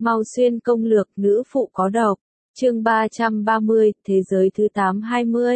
Mau xuyên công lược nữ phụ có độc. Chương 330, Thế giới thứ 820.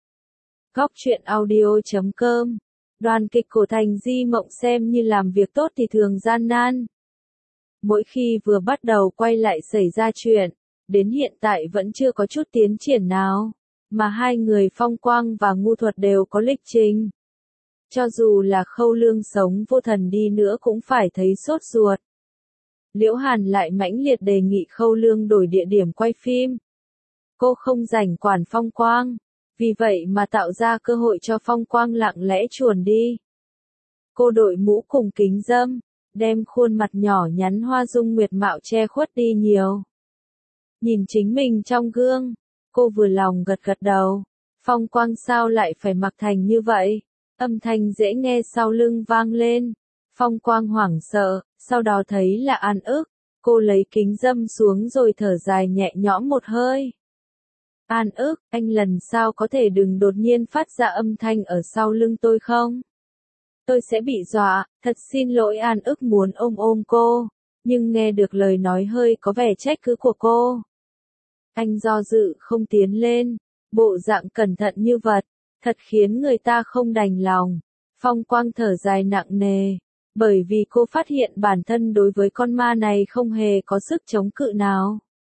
Góc truyện audio.com. Đoàn kịch cổ thành Di Mộng xem như làm việc tốt thì thường gian nan. Mỗi khi vừa bắt đầu quay lại xảy ra chuyện, đến hiện tại vẫn chưa có chút tiến triển nào, mà hai người Phong Quang và Ngu Thuật đều có lịch trình. Cho dù là Khâu Lương sống vô thần đi nữa cũng phải thấy sốt ruột. Liễu Hàn lại mãnh liệt đề nghị Khâu Lương đổi địa điểm quay phim. Cô không rảnh quản Phong Quang, vì vậy mà tạo ra cơ hội cho Phong Quang lặng lẽ chuồn đi. Cô đội mũ cùng kính râm, đem khuôn mặt nhỏ nhắn hoa dung nguyệt mạo che khuất đi nhiều. Nhìn chính mình trong gương, cô vừa lòng gật gật đầu. Phong Quang sao lại phải mặc thành như vậy? Âm thanh dễ nghe sau lưng vang lên. Phong Quang hoảng sợ, sau đó thấy là An Ức. Cô lấy kính râm xuống rồi thở dài nhẹ nhõm một hơi. An Ức, anh lần sau có thể đừng đột nhiên phát ra âm thanh ở sau lưng tôi không? Tôi sẽ bị dọa, thật xin lỗi. An Ức muốn ôm cô, nhưng nghe được lời nói hơi có vẻ trách cứ của cô. Anh do dự không tiến lên, bộ dạng cẩn thận như vật, thật khiến người ta không đành lòng. Phong Quang thở dài nặng nề, bởi vì cô phát hiện bản thân đối với con ma này không hề có sức chống cự nào.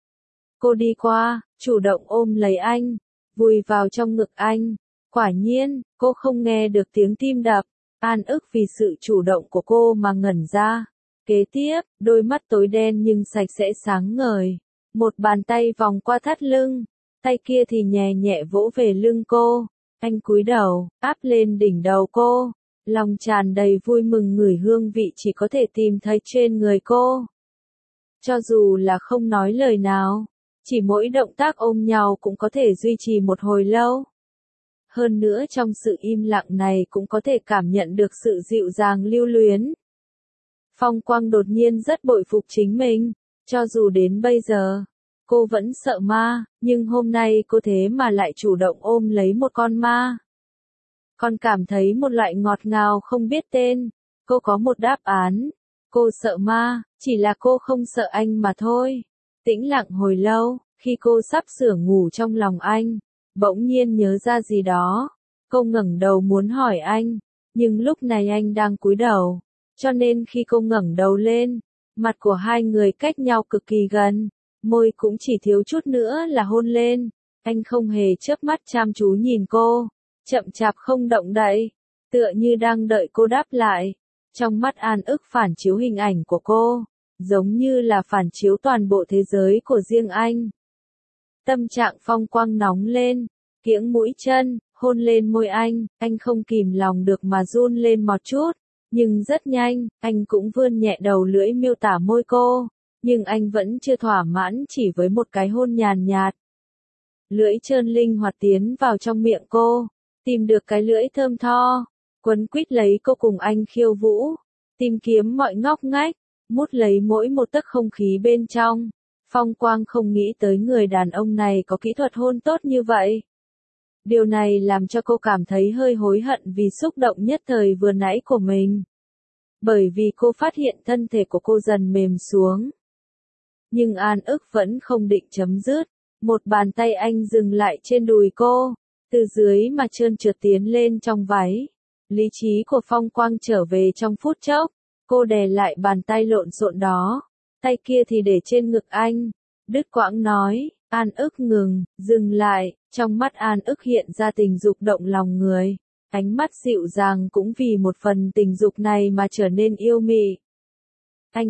Cô đi qua, chủ động ôm lấy anh, vùi vào trong ngực anh. Quả nhiên, cô không nghe được tiếng tim đập. An Ức vì sự chủ động của cô mà ngẩn ra. Kế tiếp, đôi mắt tối đen nhưng sạch sẽ sáng ngời. Một bàn tay vòng qua thắt lưng, tay kia thì nhẹ nhẹ vỗ về lưng cô. Anh cúi đầu, áp lên đỉnh đầu cô. Lòng tràn đầy vui mừng ngửi hương vị chỉ có thể tìm thấy trên người cô. Cho dù là không nói lời nào, chỉ mỗi động tác ôm nhau cũng có thể duy trì một hồi lâu. Hơn nữa trong sự im lặng này cũng có thể cảm nhận được sự dịu dàng lưu luyến. Phong Quang đột nhiên rất bội phục chính mình, cho dù đến bây giờ, cô vẫn sợ ma, nhưng hôm nay cô thế mà lại chủ động ôm lấy một con ma. Còn cảm thấy một loại ngọt ngào không biết tên. Cô có một đáp án. Cô sợ ma, chỉ là cô không sợ anh mà thôi. Tĩnh lặng hồi lâu, khi cô sắp sửa ngủ trong lòng anh, bỗng nhiên nhớ ra gì đó. Cô ngẩng đầu muốn hỏi anh, nhưng lúc này anh đang cúi đầu, cho nên khi cô ngẩng đầu lên, mặt của hai người cách nhau cực kỳ gần, môi cũng chỉ thiếu chút nữa là hôn lên. Anh không hề chớp mắt chăm chú nhìn cô, chậm chạp không động đậy, tựa như đang đợi cô đáp lại. Trong mắt An Ức phản chiếu hình ảnh của cô, giống như là phản chiếu toàn bộ thế giới của riêng anh. Tâm trạng Phong Quang nóng lên, kiễng mũi chân, hôn lên môi anh không kìm lòng được mà run lên một chút, nhưng rất nhanh, anh cũng vươn nhẹ đầu lưỡi miêu tả môi cô, nhưng anh vẫn chưa thỏa mãn chỉ với một cái hôn nhàn nhạt. Lưỡi trơn linh hoạt tiến vào trong miệng cô, tìm được cái lưỡi thơm tho, quấn quýt lấy cô cùng anh khiêu vũ, tìm kiếm mọi ngóc ngách, mút lấy mỗi một tấc không khí bên trong. Phong Quang không nghĩ tới người đàn ông này có kỹ thuật hôn tốt như vậy. Điều này làm cho cô cảm thấy hơi hối hận vì xúc động nhất thời vừa nãy của mình. Bởi vì cô phát hiện thân thể của cô dần mềm xuống. Nhưng An Ức vẫn không định chấm dứt. Một bàn tay anh dừng lại trên đùi cô, từ dưới mà trơn trượt tiến lên trong váy. Lý trí của Phong Quang trở về trong phút chốc, cô đè lại bàn tay lộn xộn đó, tay kia thì để trên ngực anh, đứt quãng nói, An Ức ngừng, dừng lại, trong mắt An Ức hiện ra tình dục động lòng người, ánh mắt dịu dàng cũng vì một phần tình dục này mà trở nên yêu mị. Anh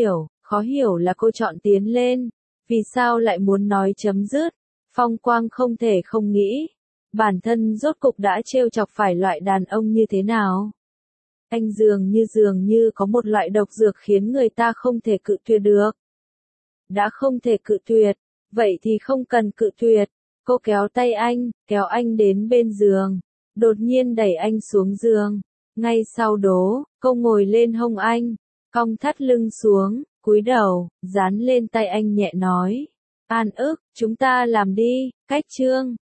khó hiểu là cô chọn tiến lên, vì sao lại muốn nói chấm dứt. Phong Quang không thể không nghĩ, bản thân rốt cục đã trêu chọc phải loại đàn ông như thế nào. Anh dường như có một loại độc dược khiến người ta không thể cự tuyệt được. Đã không thể cự tuyệt, vậy thì không cần cự tuyệt. Cô kéo tay anh, kéo anh đến bên giường, đột nhiên đẩy anh xuống giường. Ngay sau đó, cô ngồi lên hông anh, cong thắt lưng xuống, cúi đầu, dán lên tay anh nhẹ nói. An Ức, chúng ta làm đi, cách chương.